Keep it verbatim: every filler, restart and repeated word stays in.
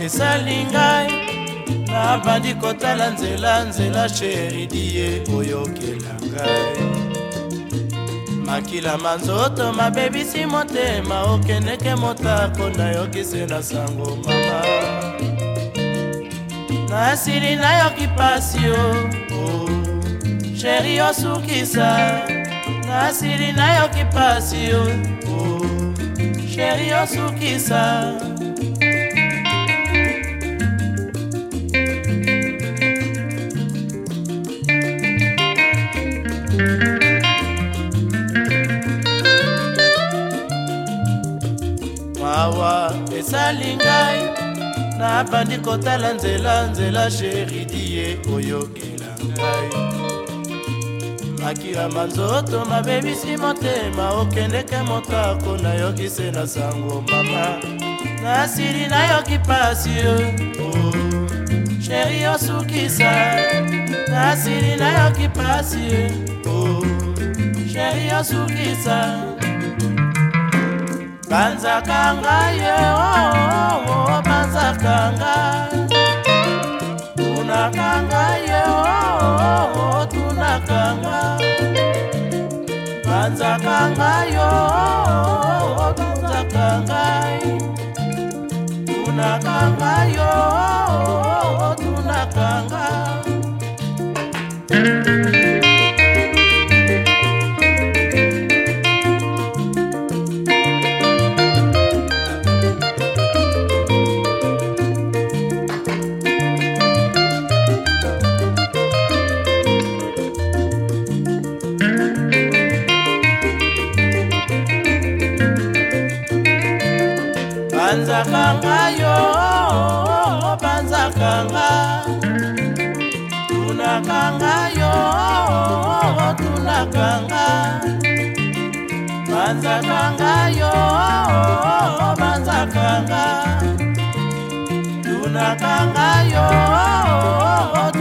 esali ngai nabandi kotala nzela nzela sheri die oyokela ngai makila manzoto mabebisi motema okendeke motako nayokise na sango mama nasili nayoki pasi o oh, sheri osukisa nasili nayoki pasi o oh, sheri osukisa mawa esali ngai nabandi kotala nzela nzela sheri die oyokela ngai makila manzoto mabebisi motema okendeke motako nayokise na sango mama nasili nayoki pasi oh, sheri osukisa nasili nayoki pasi oh, sheri osukisa banzaka ngai oh, oh, banzaka ngai tunaka ngai oh, oh, tunaka ngai banzaka ngai oh, banzaka ngai tunaka ngai oh, tunaka ngai banzaka ngai oh, banzaka ngai tunaka ngai oh, tunaka ngai banzaka ngai oh, banzaka ngai tunaka ngai oh,